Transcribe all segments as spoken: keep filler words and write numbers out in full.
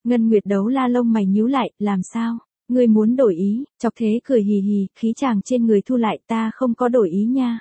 Ngân Nguyệt Đấu La lông mày nhíu lại, làm sao? Ngươi muốn đổi ý? Chọc Thế cười hì hì, khí chàng trên người thu lại, ta không có đổi ý nha.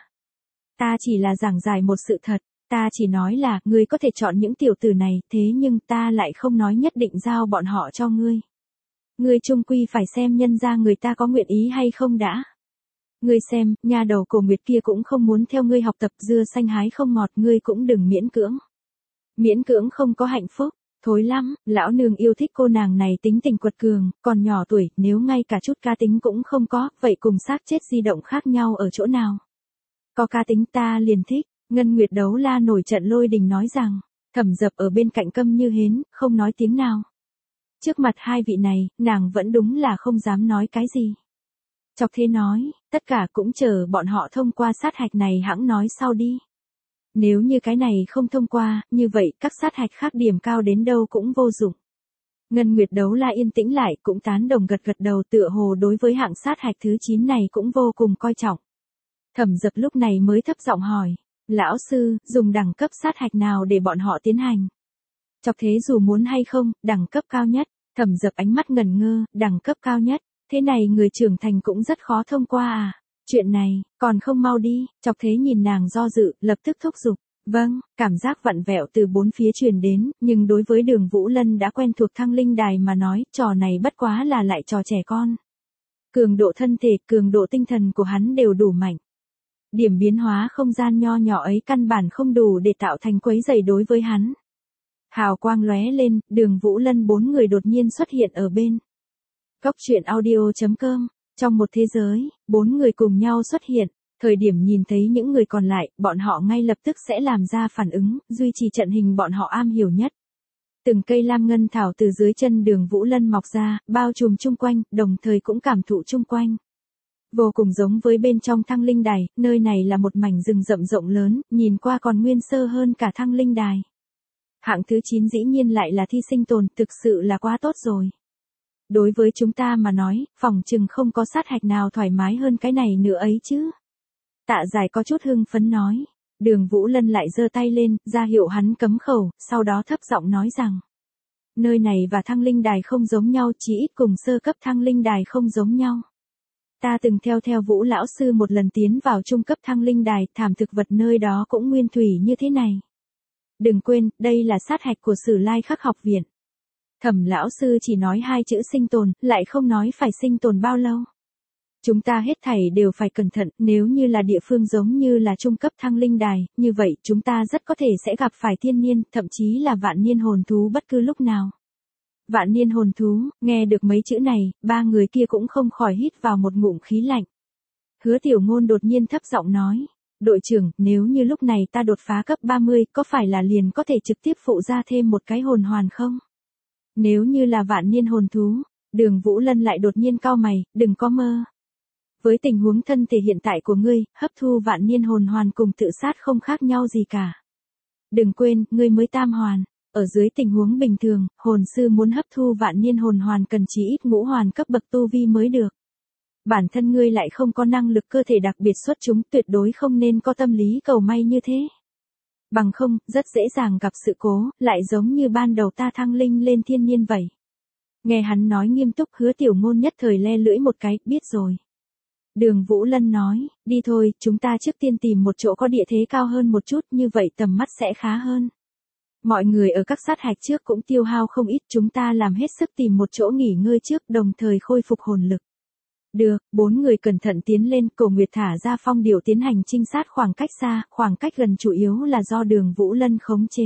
Ta chỉ là giảng giải một sự thật, ta chỉ nói là, ngươi có thể chọn những tiểu tử này, thế nhưng ta lại không nói nhất định giao bọn họ cho ngươi. Ngươi chung quy phải xem nhân ra người ta có nguyện ý hay không đã. Ngươi xem, nha đầu Cổ Nguyệt kia cũng không muốn theo ngươi học tập, dưa xanh hái không ngọt, ngươi cũng đừng miễn cưỡng. Miễn cưỡng không có hạnh phúc, thối lắm, lão nương yêu thích cô nàng này tính tình quật cường, còn nhỏ tuổi, nếu ngay cả chút cá tính cũng không có, vậy cùng xác chết di động khác nhau ở chỗ nào? Có cá tính ta liền thích, Ngân Nguyệt Đấu La nổi trận lôi đình nói rằng, Thẩm Dập ở bên cạnh câm như hến, không nói tiếng nào. Trước mặt hai vị này, nàng vẫn đúng là không dám nói cái gì. Chọc Thế nói, tất cả cũng chờ bọn họ thông qua sát hạch này hẵng nói sau đi. Nếu như cái này không thông qua, như vậy các sát hạch khác điểm cao đến đâu cũng vô dụng. Ngân Nguyệt Đấu La yên tĩnh lại, cũng tán đồng gật gật đầu, tựa hồ đối với hạng sát hạch thứ chín này cũng vô cùng coi trọng. Thẩm Dập lúc này mới thấp giọng hỏi, lão sư, dùng đẳng cấp sát hạch nào để bọn họ tiến hành? Chọc Thế dù muốn hay không, đẳng cấp cao nhất. Thẩm Dập ánh mắt ngẩn ngơ, đẳng cấp cao nhất, thế này người trưởng thành cũng rất khó thông qua à? Chuyện này, còn không mau đi. Chọc Thế nhìn nàng do dự, lập tức thúc giục. Vâng, cảm giác vặn vẹo từ bốn phía truyền đến, nhưng đối với Đường Vũ Lân đã quen thuộc Thăng Linh Đài mà nói, trò này bất quá là lại trò trẻ con. Cường độ thân thể, cường độ tinh thần của hắn đều đủ mạnh. Điểm biến hóa không gian nho nhỏ ấy căn bản không đủ để tạo thành quấy rầy đối với hắn. Hào quang lóe lên, Đường Vũ Lân bốn người đột nhiên xuất hiện ở bên. Góc truyện audio chấm com, trong một thế giới, bốn người cùng nhau xuất hiện, thời điểm nhìn thấy những người còn lại, bọn họ ngay lập tức sẽ làm ra phản ứng, duy trì trận hình bọn họ am hiểu nhất. Từng cây lam ngân thảo từ dưới chân Đường Vũ Lân mọc ra, bao trùm chung quanh, đồng thời cũng cảm thụ chung quanh. Vô cùng giống với bên trong Thăng Linh Đài, nơi này là một mảnh rừng rậm rộng lớn, nhìn qua còn nguyên sơ hơn cả Thăng Linh Đài. Hạng thứ chín dĩ nhiên lại là thi sinh tồn, thực sự là quá tốt rồi. Đối với chúng ta mà nói, phòng chừng không có sát hạch nào thoải mái hơn cái này nữa ấy chứ. Tạ Giải có chút hưng phấn nói. Đường Vũ Lân lại giơ tay lên, ra hiệu hắn cấm khẩu, sau đó thấp giọng nói rằng. Nơi này và Thăng Linh Đài không giống nhau, chỉ ít cùng sơ cấp Thăng Linh Đài không giống nhau. Ta từng theo theo Vũ lão sư một lần tiến vào trung cấp Thăng Linh Đài, thảm thực vật nơi đó cũng nguyên thủy như thế này. Đừng quên, đây là sát hạch của Sử Lai Khắc học viện. Thẩm lão sư chỉ nói hai chữ sinh tồn, lại không nói phải sinh tồn bao lâu. Chúng ta hết thảy đều phải cẩn thận, nếu như là địa phương giống như là trung cấp Thăng Linh Đài, như vậy chúng ta rất có thể sẽ gặp phải thiên niên, thậm chí là vạn niên hồn thú bất cứ lúc nào. Vạn niên hồn thú, nghe được mấy chữ này, ba người kia cũng không khỏi hít vào một ngụm khí lạnh. Hứa Tiểu Ngôn đột nhiên thấp giọng nói. Đội trưởng, nếu như lúc này ta đột phá cấp ba mươi, có phải là liền có thể trực tiếp phụ ra thêm một cái hồn hoàn không? Nếu như là vạn niên hồn thú, Đường Vũ Lân lại đột nhiên cau mày, đừng có mơ. Với tình huống thân thể hiện tại của ngươi, hấp thu vạn niên hồn hoàn cùng tự sát không khác nhau gì cả. Đừng quên, ngươi mới tam hoàn. Ở dưới tình huống bình thường, hồn sư muốn hấp thu vạn niên hồn hoàn cần chỉ ít ngũ hoàn cấp bậc tu vi mới được. Bản thân ngươi lại không có năng lực cơ thể đặc biệt xuất chúng, tuyệt đối không nên có tâm lý cầu may như thế. Bằng không, rất dễ dàng gặp sự cố, lại giống như ban đầu ta thăng linh lên thiên niên vậy. Nghe hắn nói nghiêm túc, Hứa Tiểu Ngôn nhất thời le lưỡi một cái, biết rồi. Đường Vũ Lân nói, đi thôi, chúng ta trước tiên tìm một chỗ có địa thế cao hơn một chút, như vậy tầm mắt sẽ khá hơn. Mọi người ở các sát hạch trước cũng tiêu hao không ít, chúng ta làm hết sức tìm một chỗ nghỉ ngơi trước, đồng thời khôi phục hồn lực. Được, bốn người cẩn thận tiến lên, Cổ Nguyệt thả ra phong điểu tiến hành trinh sát khoảng cách xa, khoảng cách gần chủ yếu là do Đường Vũ Lân khống chế.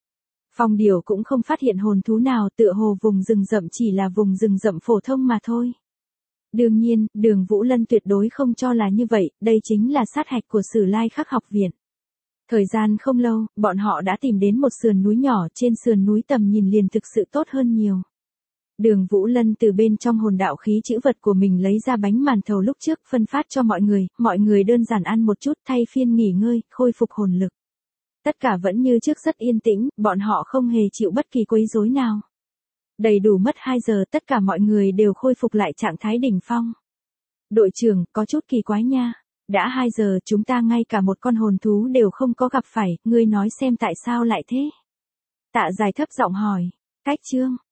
Phong điểu cũng không phát hiện hồn thú nào, tựa hồ vùng rừng rậm chỉ là vùng rừng rậm phổ thông mà thôi. Đương nhiên, Đường Vũ Lân tuyệt đối không cho là như vậy, đây chính là sát hạch của Sử Lai Khắc học viện. Thời gian không lâu, bọn họ đã tìm đến một sườn núi nhỏ, trên sườn núi tầm nhìn liền thực sự tốt hơn nhiều. Đường Vũ Lân từ bên trong hồn đạo khí chữ vật của mình lấy ra bánh màn thầu lúc trước, phân phát cho mọi người, mọi người đơn giản ăn một chút, thay phiên nghỉ ngơi, khôi phục hồn lực. Tất cả vẫn như trước rất yên tĩnh, bọn họ không hề chịu bất kỳ quấy rối nào. Đầy đủ mất hai giờ, tất cả mọi người đều khôi phục lại trạng thái đỉnh phong. Đội trưởng, có chút kỳ quái nha. Đã hai giờ chúng ta ngay cả một con hồn thú đều không có gặp phải, ngươi nói xem tại sao lại thế? Tạ Dài thấp giọng hỏi. Cách chương,